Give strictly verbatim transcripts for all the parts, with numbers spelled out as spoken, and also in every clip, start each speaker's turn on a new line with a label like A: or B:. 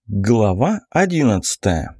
A: Глава одиннадцатая.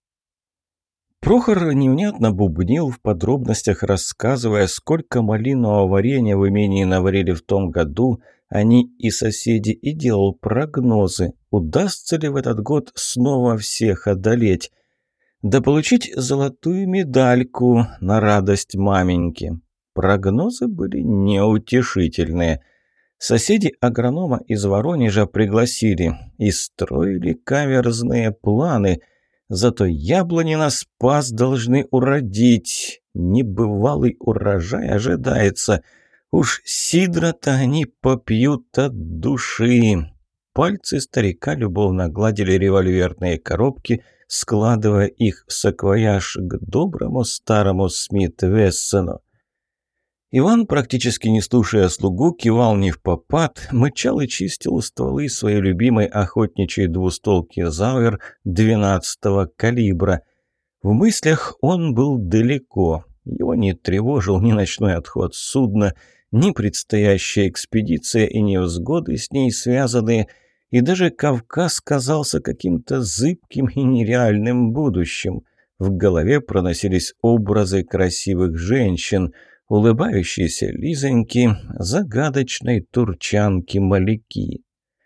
A: Прохор невнятно бубнил в подробностях, рассказывая, сколько малинового варенья в имении наварили в том году, они и соседи, и делал прогнозы, удастся ли в этот год снова всех одолеть, да получить золотую медальку на радость маменьки. Прогнозы были неутешительные. Соседи агронома из Воронежа пригласили и строили каверзные планы. Зато яблони на Спас должны уродить. Небывалый урожай ожидается. Уж сидра-то они попьют от души. Пальцы старика любовно гладили револьверные коробки, складывая их в саквояж к доброму старому Смит-Вессону. Иван, практически не слушая слугу, кивал невпопад, мычал и чистил стволы своей любимой охотничьей двустолки «Зауэр» двенадцатого калибра. В мыслях он был далеко. Его не тревожил ни ночной отход судна, ни предстоящая экспедиция и невзгоды с ней связанные, и даже Кавказ казался каким-то зыбким и нереальным будущим. В голове проносились образы красивых женщин – улыбающейся Лизоньки, загадочной турчанки-маляки.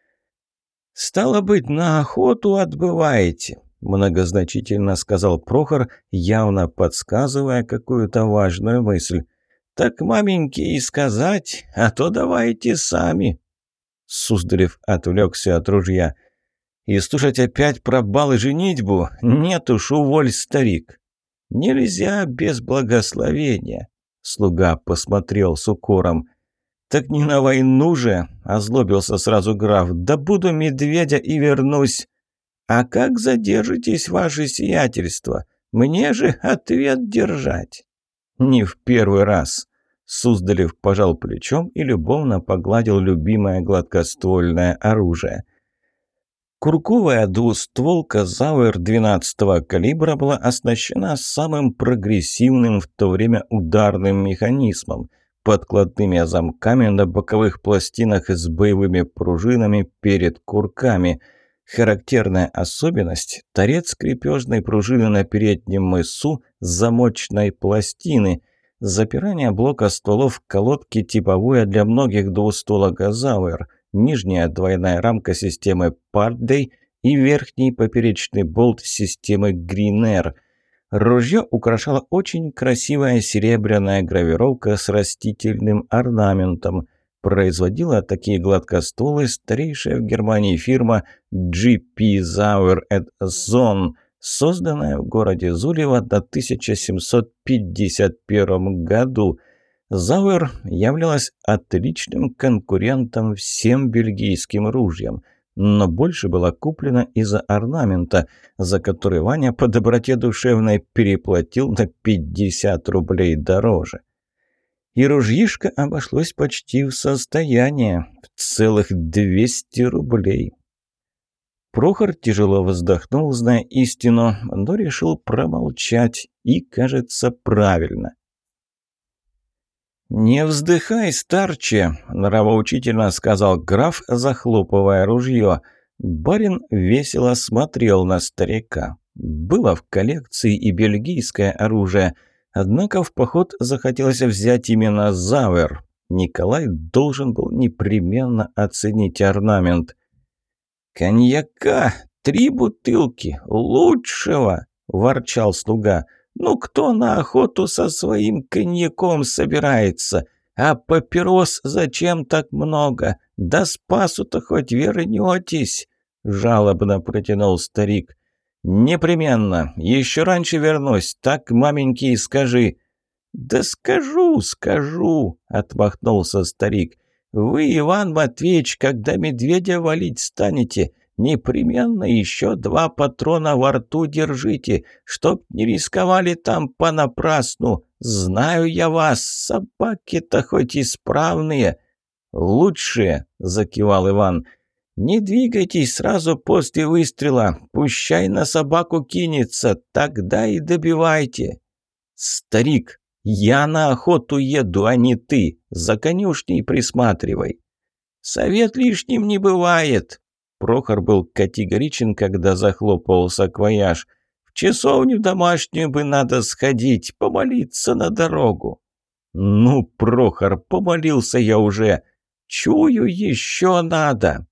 A: «Стало быть, на охоту отбываете», – многозначительно сказал Прохор, явно подсказывая какую-то важную мысль. «Так маменьке и сказать, а то давайте сами». Суздалев отвлекся от ружья. «И слушать опять про бал и женитьбу? Нет уж, уволь, старик. Нельзя без благословения». Слуга посмотрел с укором. «Так не на войну же!» – озлобился сразу граф. «Да буду медведя и вернусь!» «А как задержитесь, ваше сиятельство? Мне же ответ держать!» «Не в первый раз!» Суздалев пожал плечом и любовно погладил любимое гладкоствольное оружие. Курковая двустволка «Зауэр» двенадцатого калибра была оснащена самым прогрессивным в то время ударным механизмом, подкладными замками на боковых пластинах с боевыми пружинами перед курками. Характерная особенность – торец крепежной пружины на переднем мысу с замочной пластины. Запирание блока стволов колодки типовое для многих двустволок «Зауэр». Нижняя двойная рамка системы Пардей и верхний поперечный болт системы Гринер. Ружье украшала очень красивая серебряная гравировка с растительным орнаментом. Производила такие гладкостволы старейшая в Германии фирма джи пи Zauer and Son, созданная в городе Зулево до тысяча семьсот пятьдесят первом году. «Зауэр» являлась отличным конкурентом всем бельгийским ружьям, но больше была куплена из-за орнамента, за который Ваня по доброте душевной переплатил на пятьдесят рублей дороже. И ружьишко обошлось почти в состояние, в целых двести рублей. Прохор тяжело вздохнул, зная истину, но решил промолчать, и, кажется, правильно. «Не вздыхай, старче!» – нравоучительно сказал граф, захлопывая ружье. Барин весело смотрел на старика. Было в коллекции и бельгийское оружие, однако в поход захотелось взять именно «Зауэр». Николай должен был непременно оценить орнамент. «Коньяка! Три бутылки! Лучшего!» – ворчал слуга. «Ну кто на охоту со своим коньяком собирается? А папирос зачем так много? До Спасу-то хоть вернетесь!» – жалобно протянул старик. «Непременно. Еще раньше вернусь. Так маменьке и скажи». «Да скажу, скажу!» – отмахнулся старик. «Вы, Иван Матвеевич, когда медведя валить станете, непременно еще два патрона во рту держите, чтоб не рисковали там понапрасну. Знаю я вас, собаки-то хоть исправные». «Лучшие», — закивал Иван. «Не двигайтесь сразу после выстрела, пущай на собаку кинется, тогда и добивайте». «Старик, я на охоту еду, а не ты, за конюшней присматривай». «Совет лишним не бывает». Прохор был категоричен, когда захлопывал саквояж. «В часовню домашнюю бы надо сходить, помолиться на дорогу». «Ну, Прохор, помолился я уже. Чую, еще надо».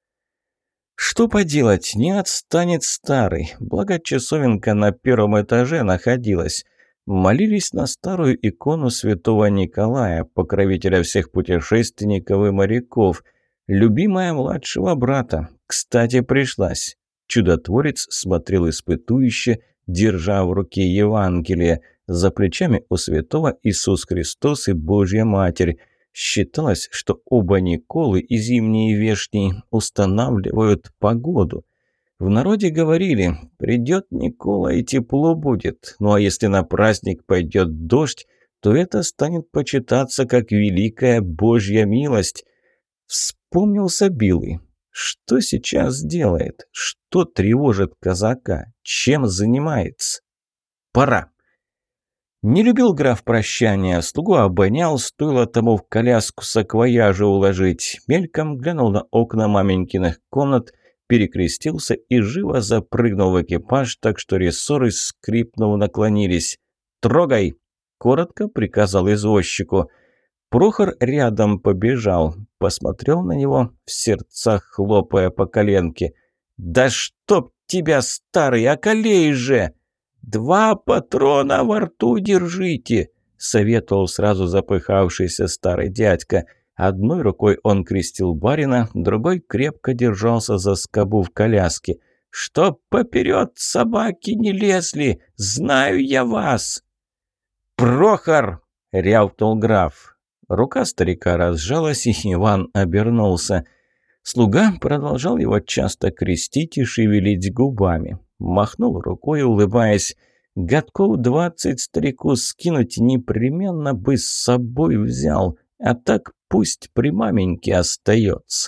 A: Что поделать, не отстанет старый. Благо часовенка на первом этаже находилась. Молились на старую икону святого Николая, покровителя всех путешественников и моряков. Любимая младшего брата. Кстати, пришлась. Чудотворец смотрел испытующе, держа в руке Евангелие. За плечами у святого Иисус Христос и Божья Матерь. Считалось, что оба Николы и зимние вешние устанавливают погоду. В народе говорили: придет Никола и тепло будет, ну а если на праздник пойдет дождь, то это станет почитаться как великая Божья милость. Вспомнился Билый. Что сейчас делает? Что тревожит казака? Чем занимается? Пора. Не любил граф прощания, слугу обонял, стоило тому в коляску саквояжа уложить. Мельком глянул на окна маменькиных комнат, перекрестился и живо запрыгнул в экипаж, так что рессоры, скрипнув, наклонились. «Трогай!» – коротко приказал извозчику. Прохор рядом побежал, посмотрел на него, в сердцах хлопая по коленке. «Да чтоб тебя, старый, околей же!» «Два патрона во рту держите!» – советовал сразу запыхавшийся старый дядька. Одной рукой он крестил барина, другой крепко держался за скобу в коляске. «Чтоб поперед собаки не лезли! Знаю я вас!» «Прохор!» – рявкнул граф. Рука старика разжалась, и Иван обернулся. Слуга продолжал его часто крестить и шевелить губами. Махнул рукой, улыбаясь. Годков двадцать старику скинуть непременно бы с собой взял, а так пусть при маменьке остается.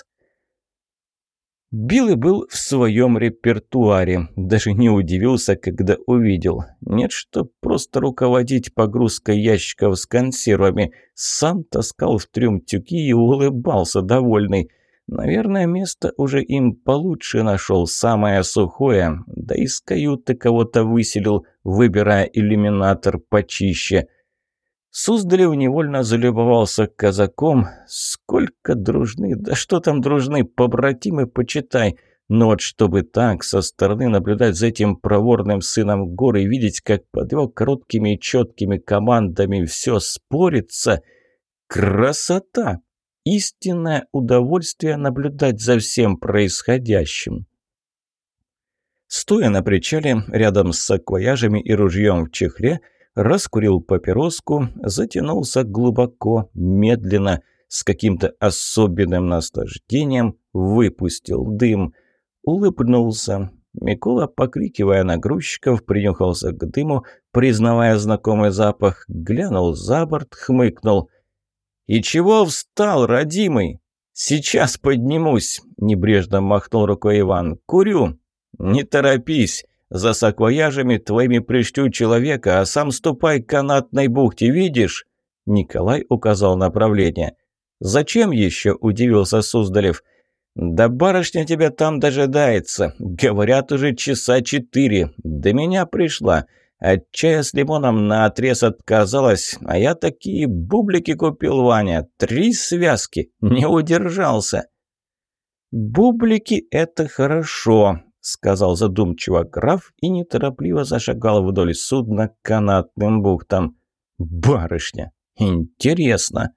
A: Билый был в своем репертуаре, даже не удивился, когда увидел. Нет, что просто руководить погрузкой ящиков с консервами. Сам таскал в трюм тюки и улыбался довольный. Наверное, место уже им получше нашел, самое сухое, да из каюты кого-то выселил, выбирая иллюминатор почище. Суздалев невольно залюбовался казаком. Сколько дружны, да что там дружны, побратимы, почитай. Но вот чтобы так со стороны наблюдать за этим проворным сыном гор и видеть, как под его короткими и четкими командами все спорится, красота! Истинное удовольствие наблюдать за всем происходящим. Стоя на причале, рядом с саквояжами и ружьем в чехле, раскурил папироску, затянулся глубоко, медленно, с каким-то особенным наслаждением выпустил дым. Улыбнулся. Микола, покрикивая на грузчиков, принюхался к дыму, признавая знакомый запах, глянул за борт, хмыкнул. «И чего встал, родимый?» «Сейчас поднимусь», – небрежно махнул рукой Иван. «Курю». «Не торопись. За саквояжами твоими пришлю человека, а сам ступай к канатной бухте, видишь?» Николай указал направление. «Зачем еще?» – удивился Суздалев. «Да барышня тебя там дожидается. Говорят, уже часа четыре. До меня пришла. От чая с лимоном наотрез отказалась, а я такие бублики купил, Ваня. Три связки. Не удержался». «Бублики – это хорошо», – сказал задумчиво граф и неторопливо зашагал вдоль судна к канатным бухтам. «Барышня! Интересно!»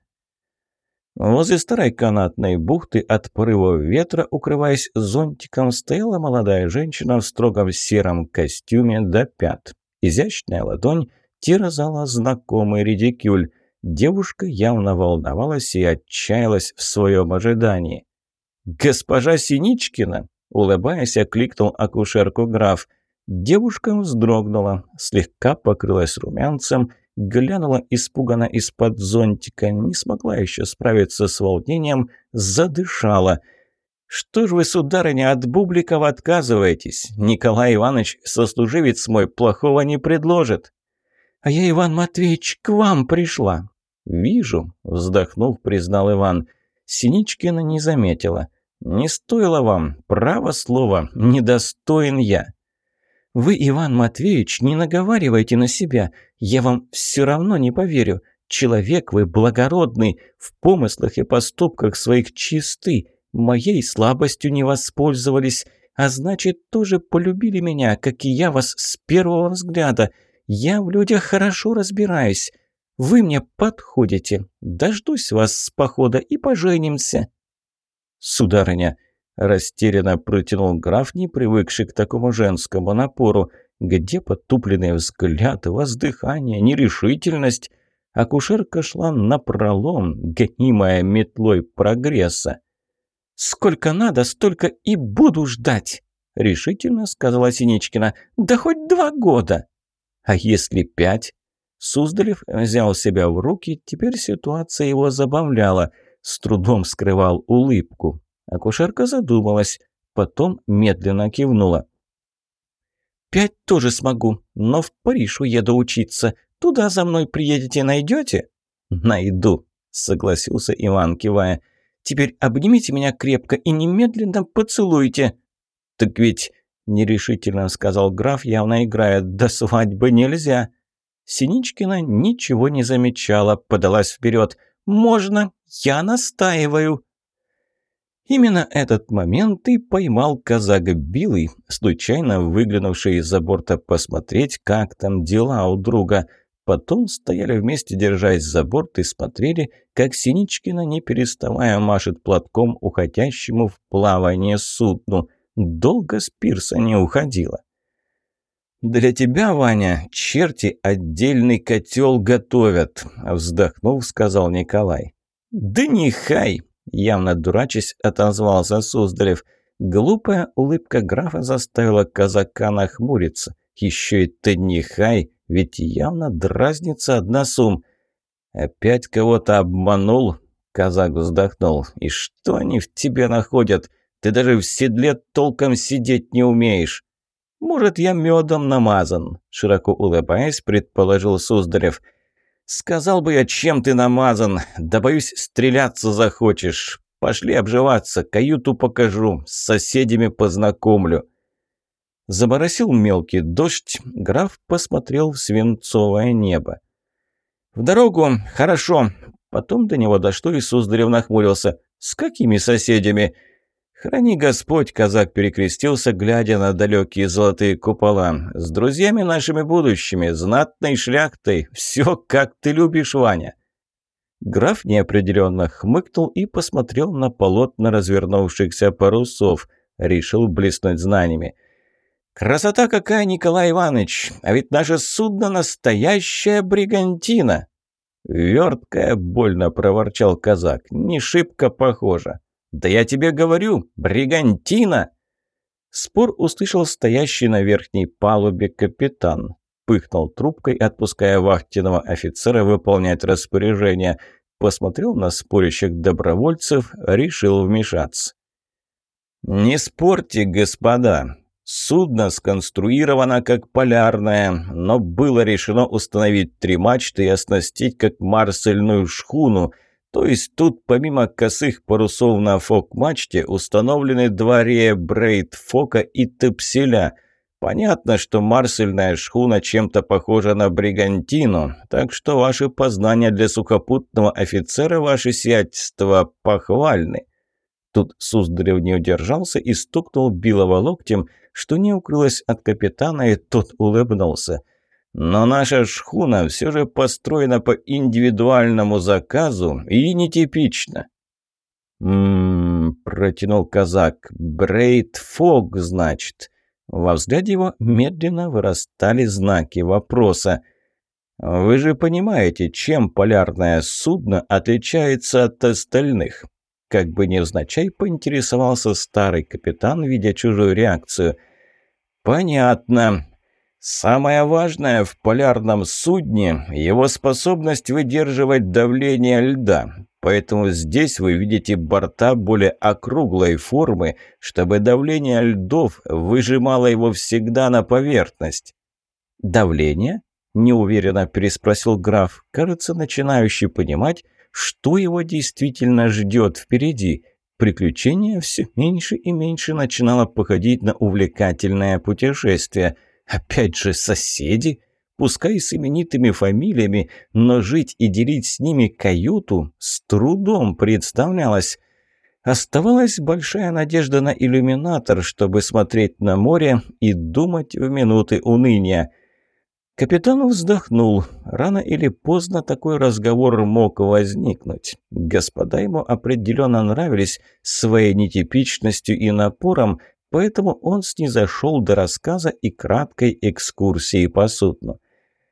A: Возле старой канатной бухты от порывов ветра, укрываясь зонтиком, стояла молодая женщина в строгом сером костюме до пят. Изящная ладонь терзала знакомый редикюль. Девушка явно волновалась и отчаялась в своем ожидании. «Госпожа Синичкина!» – улыбаясь, окликнул акушерку граф. Девушка вздрогнула, слегка покрылась румянцем, глянула испуганно из-под зонтика, не смогла еще справиться с волнением, задышала. «Что ж вы, сударыня, от бубликов отказываетесь? Николай Иванович, сослуживец мой, плохого не предложит». «А я, Иван Матвеевич, к вам пришла». «Вижу», – вздохнув, признал Иван. Синичкина не заметила. «Не стоило вам, право слово, недостоин я».
B: «Вы, Иван Матвеевич, не наговаривайте на себя. Я вам все равно не поверю. Человек вы благородный, в помыслах и поступках своих чисты. Моей слабостью не воспользовались, а значит, тоже полюбили меня, как и я вас с первого взгляда. Я в людях хорошо разбираюсь. Вы мне подходите. Дождусь вас с похода и поженимся».
A: «Сударыня», – растерянно протянул граф, не привыкший к такому женскому напору, где потупленный взгляд, воздыхание, нерешительность. Акушерка шла напролом, гонимая метлой прогресса.
B: «Сколько надо, столько и буду ждать», – решительно сказала Синичкина. «Да хоть два года».
A: «А если пять?» Суздалев взял себя в руки, теперь ситуация его забавляла, с трудом скрывал улыбку. Акушерка задумалась, потом медленно кивнула.
B: «Пять тоже смогу, но в Париж уеду учиться. Туда за мной приедете, найдете?»
A: «Найду», – согласился Иван, кивая.
B: «Теперь обнимите меня крепко и немедленно поцелуйте».
A: «Так ведь...» – нерешительно сказал граф, явно играя. «До свадьбы нельзя».
B: Синичкина ничего не замечала, подалась вперед. «Можно, я настаиваю».
A: Именно этот момент и поймал казак Билый, случайно выглянувший из-за борта посмотреть, как там дела у друга. Потом стояли вместе, держась за борт, и смотрели, как Синичкина, не переставая, машет платком уходящему в плавание судну. Долго с пирса не уходила. «Для тебя, Ваня, черти отдельный котел готовят», – вздохнув, сказал Николай.
B: «Да нехай!» –
A: явно дурачась отозвался Суздалев. Глупая улыбка графа заставила казака нахмуриться. Еще это нехай, ведь явно дразнится одна сум. «Опять кого-то обманул?» – казак вздохнул. «И что они в тебе находят? Ты даже в седле толком сидеть не умеешь». «Может, я медом намазан?» – широко улыбаясь, предположил Суздалев. «Сказал бы я, чем ты намазан, да, боюсь, стреляться захочешь. Пошли обживаться, каюту покажу, с соседями познакомлю». Заборосил мелкий дождь, граф посмотрел в свинцовое небо. «В дорогу, хорошо». Потом до него дошло, и Суздалев нахмурился. «С какими соседями?» «Храни Господь», — казак перекрестился, глядя на далекие золотые купола. «С друзьями нашими будущими, знатной шляхтой. Все, как ты любишь, Ваня». Граф неопределенно хмыкнул и посмотрел на полотна развернувшихся парусов. Решил блеснуть знаниями. «Красота какая, Николай Иванович! А ведь наше судно настоящая бригантина!» «Верткая», — больно проворчал казак. «Не шибко похоже». «Да я тебе говорю, бригантина!» Спор услышал стоящий на верхней палубе капитан. Пыхнул трубкой, отпуская вахтенного офицера выполнять распоряжение. Посмотрел на спорящих добровольцев, решил вмешаться. «Не спорьте, господа. Судно сконструировано как полярное, но было решено установить три мачты и оснастить как марсельную шхуну. То есть тут помимо косых парусов на фок-мачте установлены два рея брейд-фока и топселя. Понятно, что марсельная шхуна чем-то похожа на бригантину, так что ваши познания для сухопутного офицера, ваше сиятельство, похвальны». Тут Суздалев не удержался и стукнул Билова локтем, что не укрылось от капитана, и тот улыбнулся. «Но наша шхуна все же построена по индивидуальному заказу и нетипично». «М-м-м», протянул казак, «брейд-фок, значит». Во взгляде его медленно вырастали знаки вопроса. «Вы же понимаете, чем полярное судно отличается от остальных?» Как бы невзначай поинтересовался старый капитан, видя чужую реакцию. «Понятно. Самое важное в полярном судне – его способность выдерживать давление льда. Поэтому здесь вы видите борта более округлой формы, чтобы давление льдов выжимало его всегда на поверхность». «Давление?» – неуверенно переспросил граф, кажется, начинающий понимать, что его действительно ждет впереди. Приключение все меньше и меньше начинало походить на увлекательное путешествие. Опять же, соседи, пускай с именитыми фамилиями, но жить и делить с ними каюту с трудом представлялось. Оставалась большая надежда на иллюминатор, чтобы смотреть на море и думать в минуты уныния. Капитан вздохнул. Рано или поздно такой разговор мог возникнуть. Господа ему определенно нравились своей нетипичностью и напором, поэтому он снизошел до рассказа и краткой экскурсии по судну.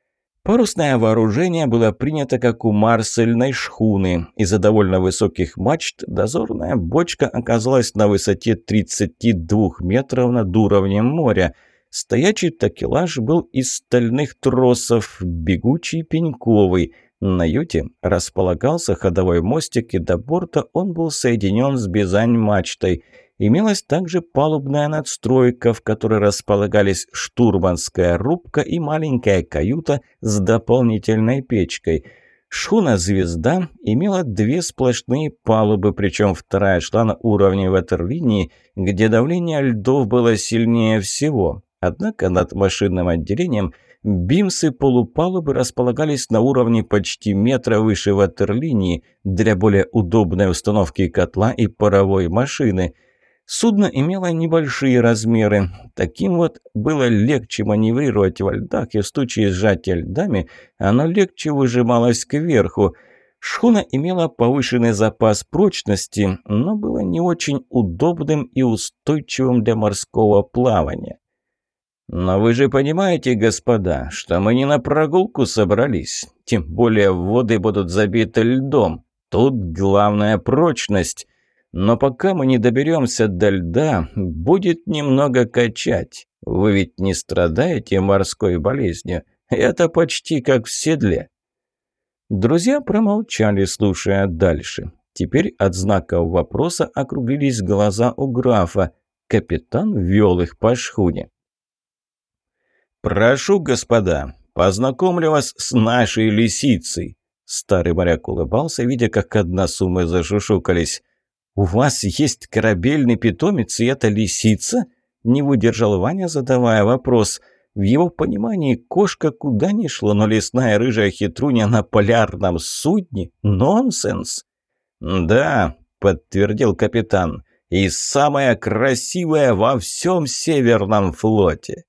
A: Парусное вооружение было принято как у марсельной шхуны. Из-за довольно высоких мачт дозорная бочка оказалась на высоте тридцати двух метров над уровнем моря. Стоячий такелаж был из стальных тросов, бегучий пеньковый. На юте располагался ходовой мостик, и до борта он был соединен с бизань-мачтой. Имелась также палубная надстройка, в которой располагались штурманская рубка и маленькая каюта с дополнительной печкой. Шхуна «Звезда» имела две сплошные палубы, причем вторая шла на уровне ватерлинии, где давление льдов было сильнее всего. Однако над машинным отделением бимсы полупалубы располагались на уровне почти метра выше ватерлинии для более удобной установки котла и паровой машины. Судно имело небольшие размеры. Таким вот было легче маневрировать во льдах, и в случае сжатия льдами оно легче выжималось кверху. Шхуна имела повышенный запас прочности, но было не очень удобным и устойчивым для морского плавания. «Но вы же понимаете, господа, что мы не на прогулку собрались, тем более воды будут забиты льдом. Тут главная прочность. Но пока мы не доберемся до льда, будет немного качать. Вы ведь не страдаете морской болезнью? Это почти как в седле». Друзья промолчали, слушая дальше. Теперь от знаков вопроса округлились глаза у графа. Капитан вел их по шхуне. «Прошу, господа, познакомлю вас с нашей лисицей». Старый моряк улыбался, видя, как односумы зашушукались. «У вас есть корабельный питомец, и это лисица?» Не выдержал Ваня, задавая вопрос. В его понимании кошка куда ни шло, но лесная рыжая хитруня на полярном судне – нонсенс. «Да», – подтвердил капитан, – «и самая красивая во всем Северном флоте».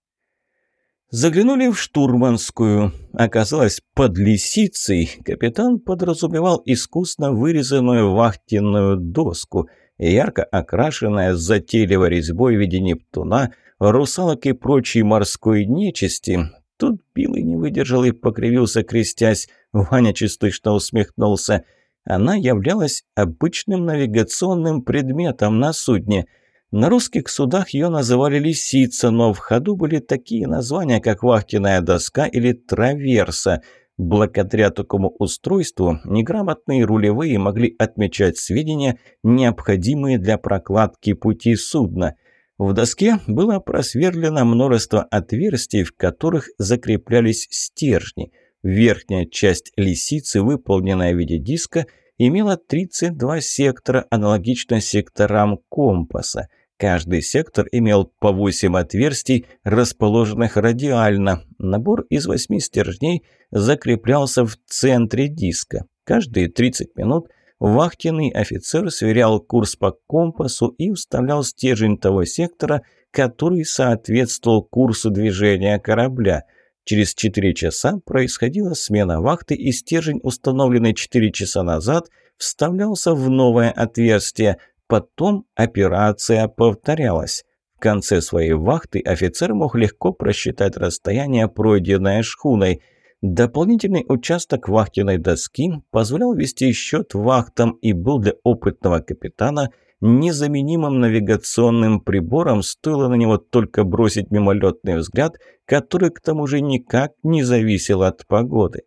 A: Заглянули в штурманскую. Оказалось, под лисицей капитан подразумевал искусно вырезанную вахтенную доску, ярко окрашенная с затейливой резьбой в виде Нептуна, русалок и прочей морской нечисти. Тут Билый не выдержал и покривился, крестясь. Ваня частично усмехнулся. Она являлась обычным навигационным предметом на судне. На русских судах ее называли «лисица», но в ходу были такие названия, как «вахтенная доска» или «траверса». Благодаря такому устройству неграмотные рулевые могли отмечать сведения, необходимые для прокладки пути судна. В доске было просверлено множество отверстий, в которых закреплялись стержни. Верхняя часть лисицы, выполненная в виде диска, имела тридцать два сектора, аналогично секторам компаса. Каждый сектор имел по восемь отверстий, расположенных радиально. Набор из восьми стержней закреплялся в центре диска. Каждые тридцать минут вахтенный офицер сверял курс по компасу и вставлял стержень того сектора, который соответствовал курсу движения корабля. Через четыре часа происходила смена вахты, и стержень, установленный четыре часа назад, вставлялся в новое отверстие. Потом операция повторялась. В конце своей вахты офицер мог легко просчитать расстояние, пройденное шхуной. Дополнительный участок вахтенной доски позволял вести счет вахтам и был для опытного капитана незаменимым навигационным прибором, стоило на него только бросить мимолетный взгляд, который к тому же никак не зависел от погоды.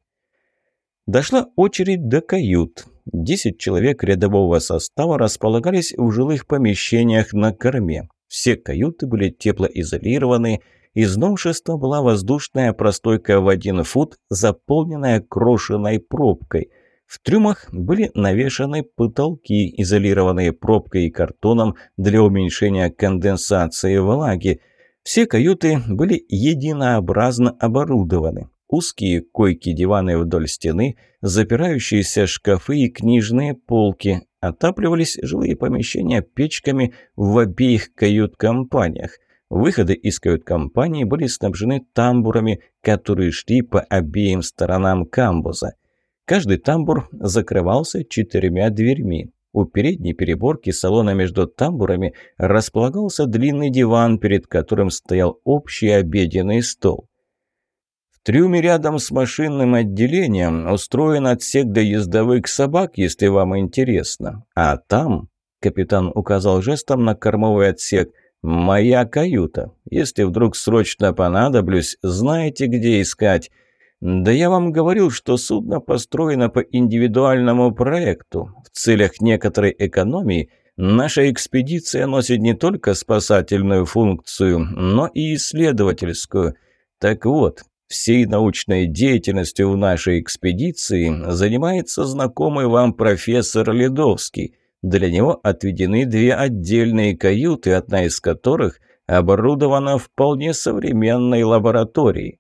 A: Дошла очередь до кают. Десять человек рядового состава располагались в жилых помещениях на корме. Все каюты были теплоизолированы. Из новшества была воздушная простойка в один фут, заполненная крошенной пробкой. В трюмах были навешаны потолки, изолированные пробкой и картоном для уменьшения конденсации влаги. Все каюты были единообразно оборудованы. Узкие койки-диваны вдоль стены, запирающиеся шкафы и книжные полки. Отапливались жилые помещения печками в обеих кают-компаниях. Выходы из кают-компании были снабжены тамбурами, которые шли по обеим сторонам камбуза. Каждый тамбур закрывался четырьмя дверьми. У передней переборки салона между тамбурами располагался длинный диван, перед которым стоял общий обеденный стол. В трюме рядом с машинным отделением устроен отсек для ездовых собак, если вам интересно. А там, капитан указал жестом на кормовой отсек, моя каюта. Если вдруг срочно понадоблюсь, знаете, где искать. Да я вам говорил, что судно построено по индивидуальному проекту. В целях некоторой экономии наша экспедиция носит не только спасательную функцию, но и исследовательскую. Так вот, всей научной деятельностью в нашей экспедиции занимается знакомый вам профессор Ледовский. Для него отведены две отдельные каюты, одна из которых оборудована вполне современной лабораторией.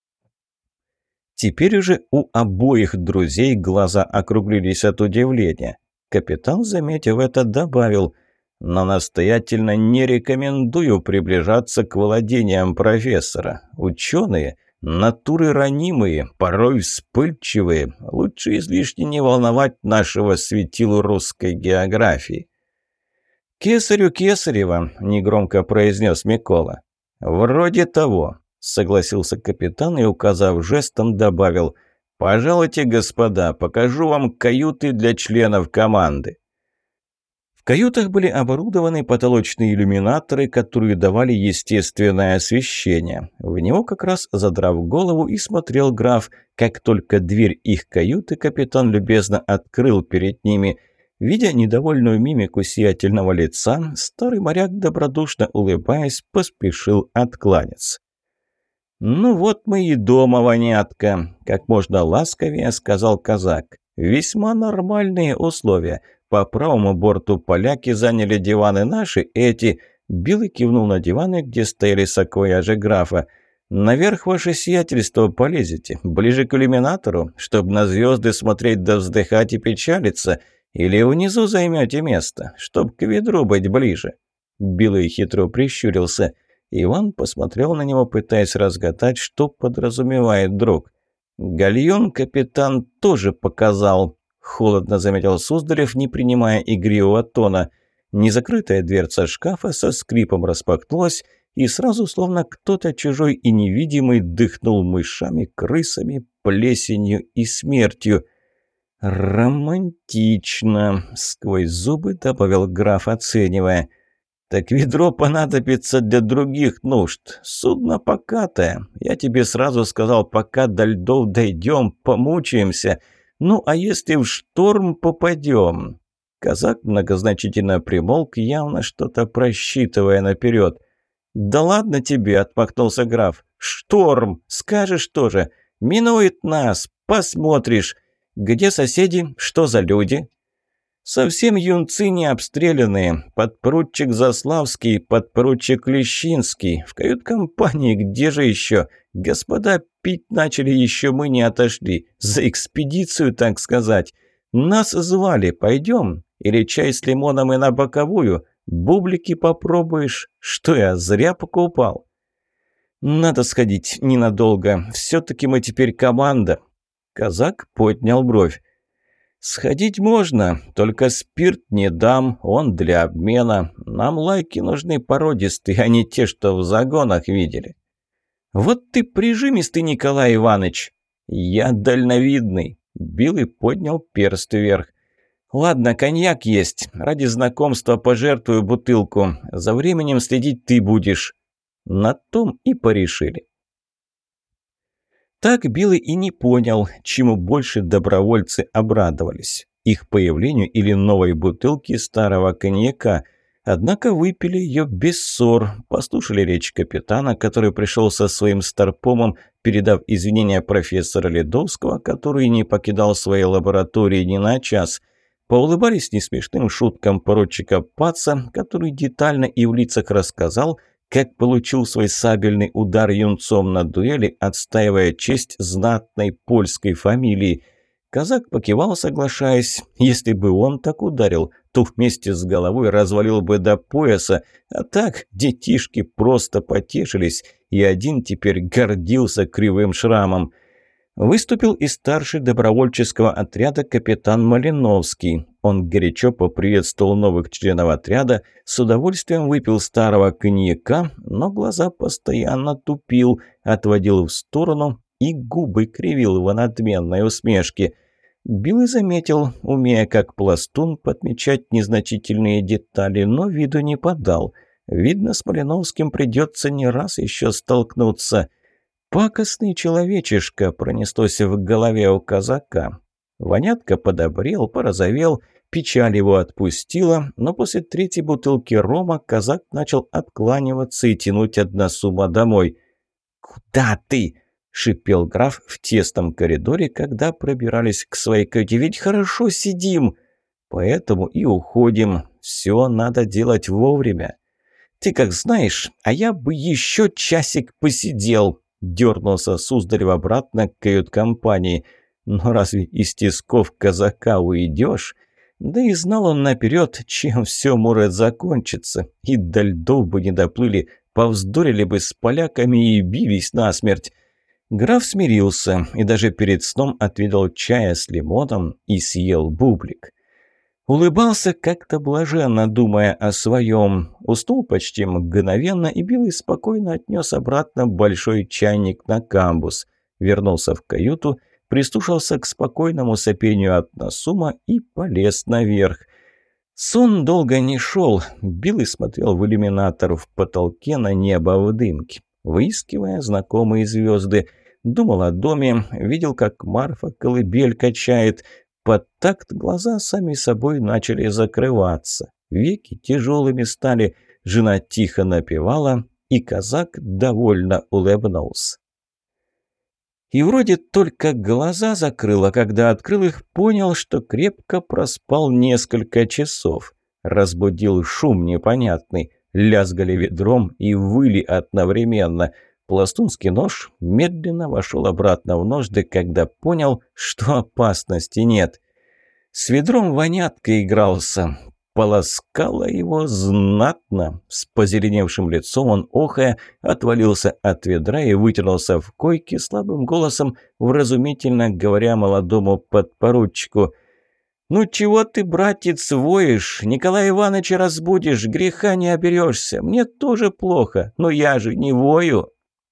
A: Теперь уже у обоих друзей глаза округлились от удивления. Капитан, заметив это, добавил: «Но настоятельно не рекомендую приближаться к владениям профессора. Ученые – натуры ранимые, порой вспыльчивые. Лучше излишне не волновать нашего светилу русской географии». «Кесарю Кесарева», – негромко произнес Микола. «Вроде того», – согласился капитан и, указав жестом, добавил: «Пожалуйте, господа, покажу вам каюты для членов команды». В каютах были оборудованы потолочные иллюминаторы, которые давали естественное освещение. В него, как раз задрав голову, и смотрел граф. Как только дверь их каюты капитан любезно открыл перед ними. Видя недовольную мимику сиятельного лица, старый моряк, добродушно улыбаясь, поспешил откланяться. «Ну вот мы и дома, вонятка», – как можно ласковее сказал казак. «Весьма нормальные условия. По правому борту поляки заняли диваны наши, эти...» Билый кивнул на диваны, где стояли саквояжи графа. «Наверх ваше сиятельство полезете, ближе к иллюминатору, чтобы на звезды смотреть да вздыхать и печалиться, или внизу займете место, чтоб к ведру быть ближе». Билый хитро прищурился. Иван посмотрел на него, пытаясь разгадать, что подразумевает друг. «Гальюн капитан тоже показал», — холодно заметил Суздалев, не принимая игривого тона. Незакрытая дверца шкафа со скрипом распахнулась, и сразу, словно кто-то чужой и невидимый, дыхнул мышами, крысами, плесенью и смертью. «Романтично», — сквозь зубы добавил граф, оценивая. «Так ведро понадобится для других нужд. Судно покатое. Я тебе сразу сказал, пока до льдов дойдем, помучаемся. Ну, а если в шторм попадем?» Казак многозначительно примолк, явно что-то просчитывая наперед. «Да ладно тебе», — отмахнулся граф. «Шторм! Скажешь тоже. Минует нас. Посмотришь. Где соседи? Что за люди?» «Совсем юнцы не обстрелянные. Подпоручик Заславский, подпоручик Лещинский. В кают-компании где же еще? Господа, пить начали, еще мы не отошли. За экспедицию, так сказать. Нас звали, пойдем? Или чай с лимоном и на боковую? Бублики попробуешь? Что я, зря покупал?» «Надо сходить ненадолго. Все-таки мы теперь команда». Казак поднял бровь. «Сходить можно, только спирт не дам, он для обмена. Нам лайки нужны породистые, а не те, что в загонах видели». «Вот ты прижимистый, Николай Иванович!» «Я дальновидный!» Билый поднял перст вверх. «Ладно, коньяк есть. Ради знакомства пожертвую бутылку. За временем следить ты будешь». На том и порешили. Так Билый и не понял, чему больше добровольцы обрадовались. Их появлению или новой бутылке старого коньяка. Однако выпили ее без ссор, послушали речь капитана, который пришел со своим старпомом, передав извинения профессора Ледовского, который не покидал своей лаборатории ни на час. Поулыбались несмешным шуткам поручика Паца, который детально и в лицах рассказал, как получил свой сабельный удар юнцом на дуэли, отстаивая честь знатной польской фамилии. Казак покивал, соглашаясь, если бы он так ударил, то вместе с головой развалил бы до пояса, а так детишки просто потешились, и один теперь гордился кривым шрамом. Выступил и старший добровольческого отряда капитан Малиновский. Он горячо поприветствовал новых членов отряда, с удовольствием выпил старого коньяка, но глаза постоянно тупил, отводил в сторону и губы кривил в надменной усмешке. Билый заметил, умея как пластун подмечать незначительные детали, но виду не подал. Видно, с Малиновским придется не раз еще столкнуться. «Пакостный человечишка», — пронеслось в голове у казака. Вонятка подобрел, порозовел, печаль его отпустила, но после третьей бутылки рома казак начал откланиваться и тянуть односума домой. «Куда ты?» — шипел граф в тесном коридоре, когда пробирались к своей каюте. «Ведь хорошо сидим!» «Поэтому и уходим. Все надо делать вовремя». «Ты как знаешь, а я бы еще часик посидел», — дернулся Суздалев обратно к кают-компании. «Но разве из тисков казака уйдешь?» Да и знал он наперед, чем все может закончиться. И до льдов бы не доплыли, повздорили бы с поляками и бились насмерть. Граф смирился и даже перед сном отведал чая с лимоном и съел бублик. Улыбался как-то блаженно, думая о своем. Уснул почти мгновенно, и Билый спокойно отнес обратно большой чайник на камбуз. Вернулся в каюту, прислушался к спокойному сопению односума и полез наверх. Сон долго не шел. Билый смотрел в иллюминатор в потолке на небо в дымке, выискивая знакомые звезды. Думал о доме, видел, как Марфа колыбель качает. Под такт глаза сами собой начали закрываться. Веки тяжелыми стали, жена тихо напевала, и казак довольно улыбнулся. И вроде только глаза закрыл, а когда открыл их, понял, что крепко проспал несколько часов. Разбудил шум непонятный, лязгали ведром и выли одновременно. Пластунский нож медленно вошел обратно в ножды, когда понял, что опасности нет. С ведром вонятка игрался. Полоскало его знатно. С позеленевшим лицом он, охая, отвалился от ведра и вытянулся в койке, слабым голосом вразумительно говоря молодому подпоручику: «Ну чего ты, братец, воешь? Николая Ивановича разбудишь, греха не оберешься. Мне тоже плохо, но я же не вою».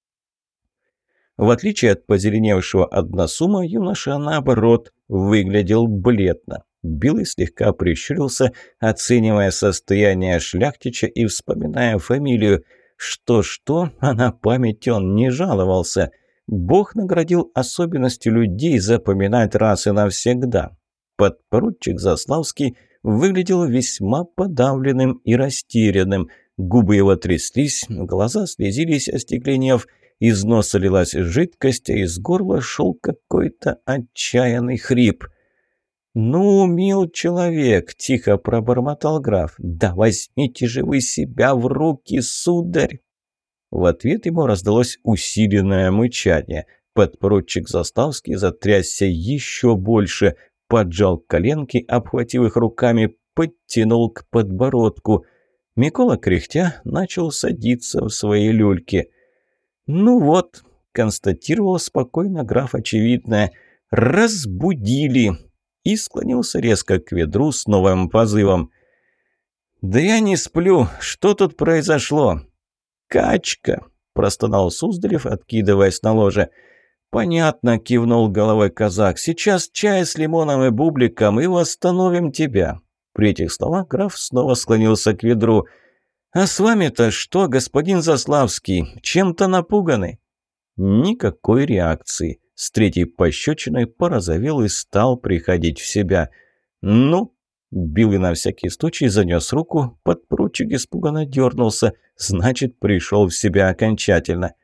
A: В отличие от позеленевшего односума, юноша, наоборот, выглядел бледно. Билый слегка прищурился, оценивая состояние шляхтича и вспоминая фамилию. Что-что, а на память он не жаловался. Бог наградил особенностью людей запоминать раз и навсегда. Подпоручик Заславский выглядел весьма подавленным и растерянным. Губы его тряслись, глаза слезились, остекленев, из носа лилась жидкость, а из горла шел какой-то отчаянный хрип. «Ну, мил человек», — тихо пробормотал граф, — «да возьмите же вы себя в руки, сударь!» В ответ ему раздалось усиленное мычание. Подпоручик Заславский затрясся еще больше, поджал коленки, обхватив их руками, подтянул к подбородку. Микола, кряхтя, начал садиться в свои люльки. «Ну вот», — констатировал спокойно граф очевидное, — «разбудили», и склонился резко к ведру с новым позывом. «Да я не сплю. Что тут произошло?» «Качка», — простонал Суздалев, откидываясь на ложе. «Понятно», — кивнул головой казак. «Сейчас чай с лимоном и бубликом, и восстановим тебя». При этих словах граф снова склонился к ведру. «А с вами-то что, господин Заславский, чем-то напуганы?» Никакой реакции. С третьей пощечиной порозовел и стал приходить в себя. «Ну?» Билый на всякий случай занес руку, подпоручик испуганно дернулся, значит, пришел в себя окончательно.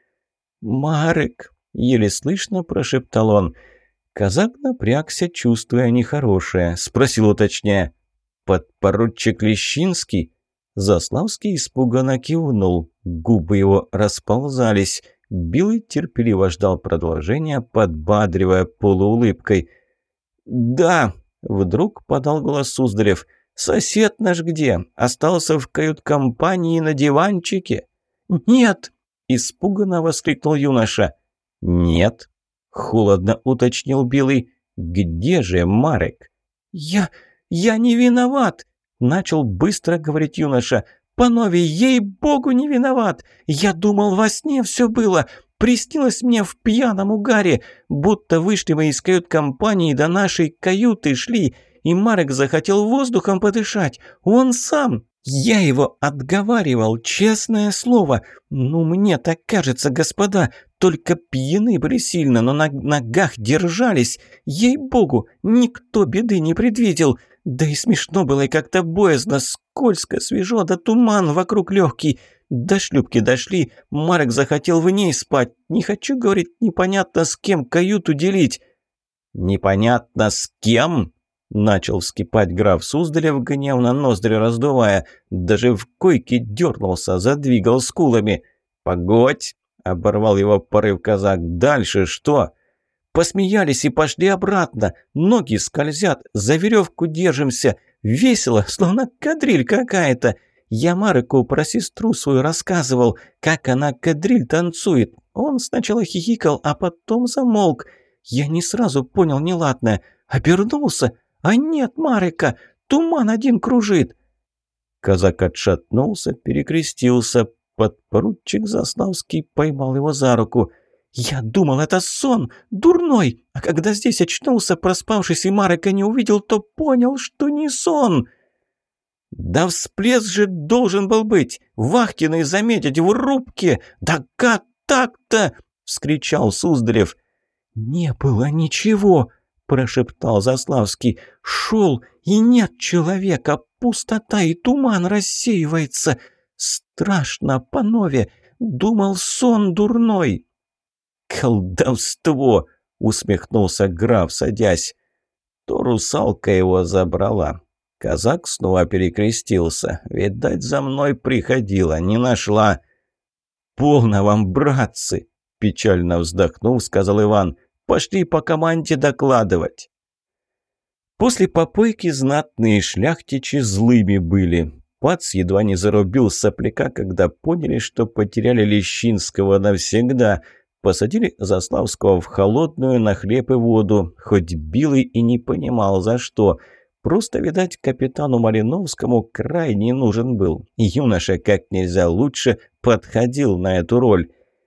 A: «Марек!» — еле слышно прошептал он. Казак напрягся, чувствуя нехорошее. Спросил уточняя: «Подпоручик Лещинский?» Заславский испуганно кивнул. Губы его расползались. Билый терпеливо ждал продолжения, подбадривая полуулыбкой. «Да!» — вдруг подал голос Суздалев. «Сосед наш где? Остался в кают-компании на диванчике?» «Нет!» — испуганно воскликнул юноша. «Нет?» — холодно уточнил Билый. «Где же Марек?» «Я... я не виноват!» — начал быстро говорить юноша. «Панове, ей-богу, не виноват! Я думал, во сне все было. Приснилось мне в пьяном угаре, будто вышли мы из кают-компании, до нашей каюты шли, и Марек захотел воздухом подышать. Он сам. Я его отговаривал, честное слово. Ну, мне так кажется, господа, только пьяны были сильно, но на ногах держались. Ей-богу, никто беды не предвидел. Да и смешно было, и как-то боязно, скользко, свежо, да туман вокруг легкий. До шлюпки дошли, Марек захотел в ней спать. Не хочу, говорит, непонятно с кем каюту делить». «Непонятно с кем?» — начал вскипать граф Суздалев, гневно ноздри раздувая. Даже в койке дернулся, задвигал скулами. «Погодь!» — оборвал его порыв казак. «Дальше что?» «Посмеялись и пошли обратно. Ноги скользят, за веревку держимся. Весело, словно кадриль какая-то. Я Мареку про сестру свою рассказывал, как она кадриль танцует. Он сначала хихикал, а потом замолк. Я не сразу понял неладное. Обернулся, а нет Марека, туман один кружит». Казак отшатнулся, перекрестился. Подпоручик Заславский поймал его за руку. «Я думал, это сон, дурной, а когда здесь очнулся, проспавшись, и Марека не увидел, то понял, что не сон». «Да всплеск же должен был быть! Вахтенный заметить в рубке! Да как так-то?» — вскричал Суздалев. «Не было ничего!» — прошептал Заславский. «Шел, и нет человека, пустота и туман рассеивается. Страшно, панове! Думал, сон дурной!» «Колдовство!» — усмехнулся граф, садясь. «То русалка его забрала». Казак снова перекрестился. «Видать, за мной приходила, не нашла». «Полно вам, братцы!» – печально вздохнув, сказал Иван. «Пошли по команде докладывать». После попойки знатные шляхтичи злыми были. Пац едва не зарубил сопляка, когда поняли, что потеряли Лещинского навсегда. Посадили Заславского в холодную на хлеб и воду, хоть Билый и не понимал, за что. Просто, видать, капитану Малиновскому крайне нужен был. И юноша как нельзя лучше подходил на эту роль.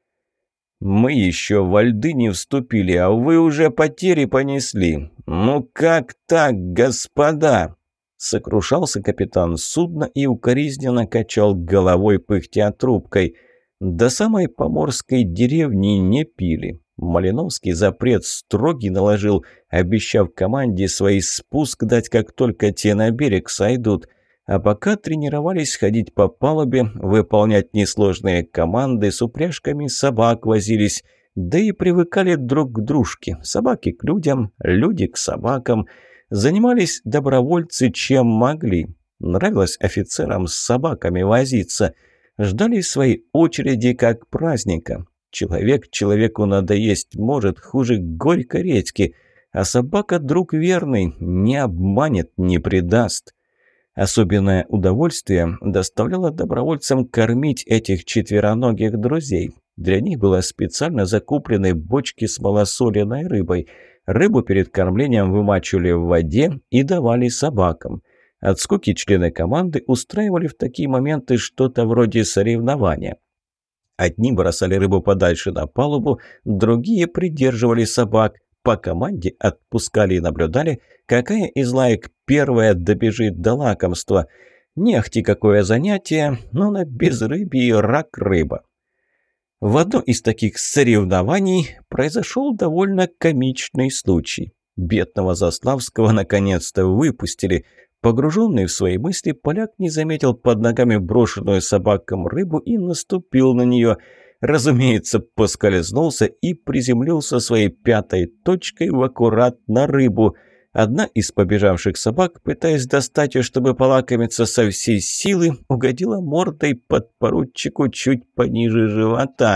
A: «Мы еще во льды не вступили, а вы уже потери понесли. Ну как так, господа?» Сокрушался капитан судна и укоризненно качал головой, пыхтя трубкой. До самой поморской деревни не пили. Малиновский запрет строгий наложил, обещав команде свой спуск дать, как только те на берег сойдут. А пока тренировались ходить по палубе, выполнять несложные команды, с упряжками собак возились, да и привыкали друг к дружке. Собаки к людям, люди к собакам. Занимались добровольцы чем могли. Нравилось офицерам с собаками возиться. Ждали своей очереди как праздника. Человек человеку надоесть может, хуже горькой редьки, а собака друг верный, не обманет, не предаст. Особенное удовольствие доставляло добровольцам кормить этих четвероногих друзей. Для них было специально закуплены бочки с малосоленой рыбой. Рыбу перед кормлением вымачивали в воде и давали собакам. От скуки члены команды устраивали в такие моменты что-то вроде соревнования. Одни бросали рыбу подальше на палубу, другие придерживали собак. По команде отпускали и наблюдали, какая из лаек первая добежит до лакомства. Не ахти какое занятие, но на безрыбье рак рыба. В одно из таких соревнований произошел довольно комичный случай. Бедного Заславского наконец-то выпустили. Погруженный в свои мысли, поляк не заметил под ногами брошенную собакам рыбу и наступил на нее. Разумеется, поскользнулся и приземлился своей пятой точкой в аккурат на рыбу. Одна из побежавших собак, пытаясь достать ее, чтобы полакомиться со всей силы, угодила мордой подпоручику чуть пониже живота.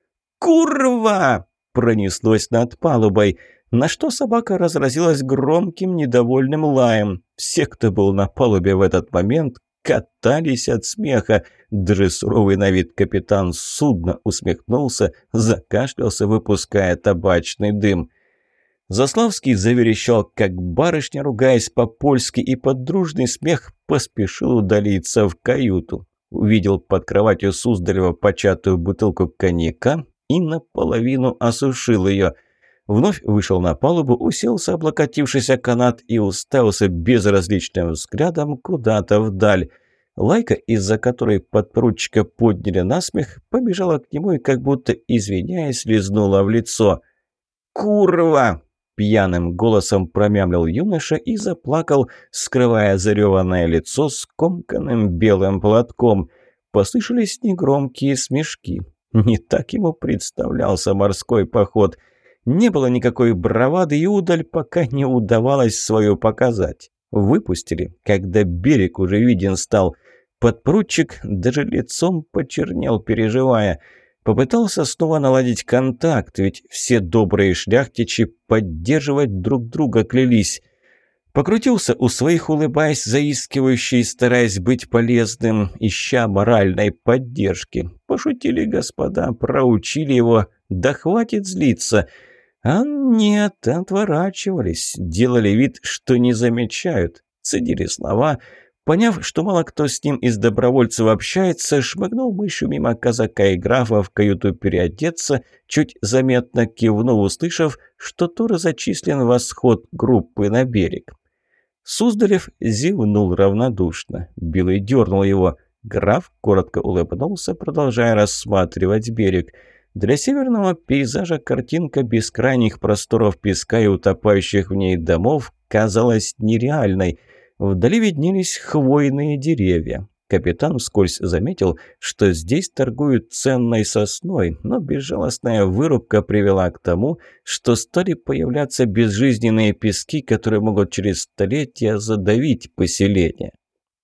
A: «Курва!» – пронеслось над палубой, на что собака разразилась громким недовольным лаем. Все, кто был на палубе в этот момент, катались от смеха. Даже суровый на вид капитан судна усмехнулся, закашлялся, выпуская табачный дым. Заславский заверещал, как барышня, ругаясь по-польски, и под дружный смех поспешил удалиться в каюту. Увидел под кроватью Суздалева початую бутылку коньяка и наполовину осушил ее. Вновь вышел на палубу, уселся, облокотившись о канат, и уставился безразличным взглядом куда-то вдаль. Лайка, из-за которой подпоручика подняли насмех, побежала к нему и, как будто извиняясь, лизнула в лицо. «Курва!» – пьяным голосом промямлил юноша и заплакал, скрывая зареванное лицо скомканным белым платком. Послышались негромкие смешки. Не так ему представлялся морской поход. Не было никакой бравады, и удаль пока не удавалось свою показать. Выпустили, когда берег уже виден стал. Подпоручик даже лицом почернел, переживая. Попытался снова наладить контакт, ведь все добрые шляхтичи поддерживать друг друга клялись. Покрутился у своих, улыбаясь, заискивающий, стараясь быть полезным, ища моральной поддержки. Пошутили господа, проучили его, да хватит злиться. А нет, отворачивались, делали вид, что не замечают, цедили слова. Поняв, что мало кто с ним из добровольцев общается, шмыгнул мышью мимо казака и графа в каюту переодеться, чуть заметно кивнув, услышав, что тоже зачислен восход группы на берег. Суздалев зевнул равнодушно. Белый дернул его. Граф коротко улыбнулся, продолжая рассматривать берег. Для северного пейзажа картинка бескрайних просторов песка и утопающих в ней домов казалась нереальной. Вдали виднелись хвойные деревья. Капитан вскользь заметил, что здесь торгуют ценной сосной, но безжалостная вырубка привела к тому, что стали появляться безжизненные пески, которые могут через столетия задавить поселение.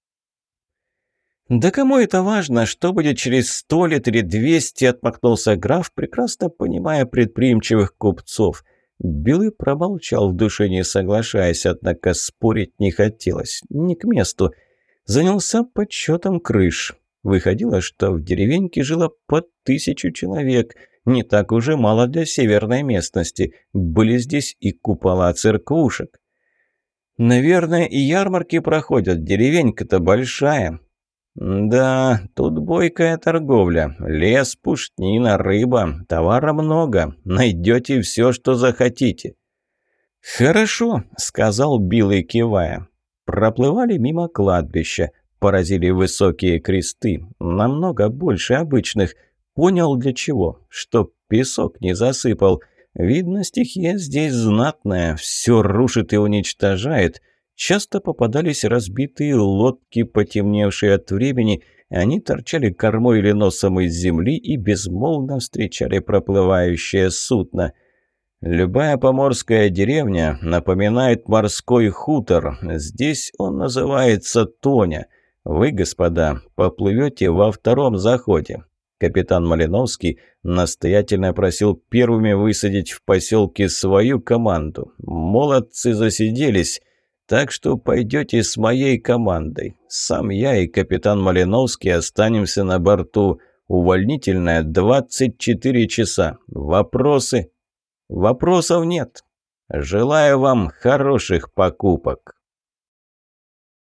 A: «Да кому это важно, что будет через сто лет или двести?» – отмахнулся граф, прекрасно понимая предприимчивых купцов. Белый промолчал в душе, не соглашаясь, однако спорить не хотелось, не к месту. Занялся подсчетом крыш. Выходило, что в деревеньке жило под тысячу человек. Не так уже мало для северной местности. Были здесь и купола церквушек. «Наверное, и ярмарки проходят. Деревенька-то большая». «Да, тут бойкая торговля. Лес, пушнина, рыба. Товара много. Найдете все, что захотите». «Хорошо», — сказал Билый, кивая. Проплывали мимо кладбища. Поразили высокие кресты. Намного больше обычных. Понял для чего. Чтоб песок не засыпал. Видно, стихия здесь знатная. Все рушит и уничтожает. Часто попадались разбитые лодки, потемневшие от времени. Они торчали кормой или носом из земли и безмолвно встречали проплывающее судно. Любая поморская деревня напоминает морской хутор. Здесь он называется Тоня. Вы, господа, поплывете во втором заходе. Капитан Малиновский настоятельно просил первыми высадить в поселке свою команду. Молодцы засиделись. Так что пойдете с моей командой. Сам я и капитан Малиновский останемся на борту. Увольнительная двадцать четыре часа. Вопросы? Вопросов нет. Желаю вам хороших покупок.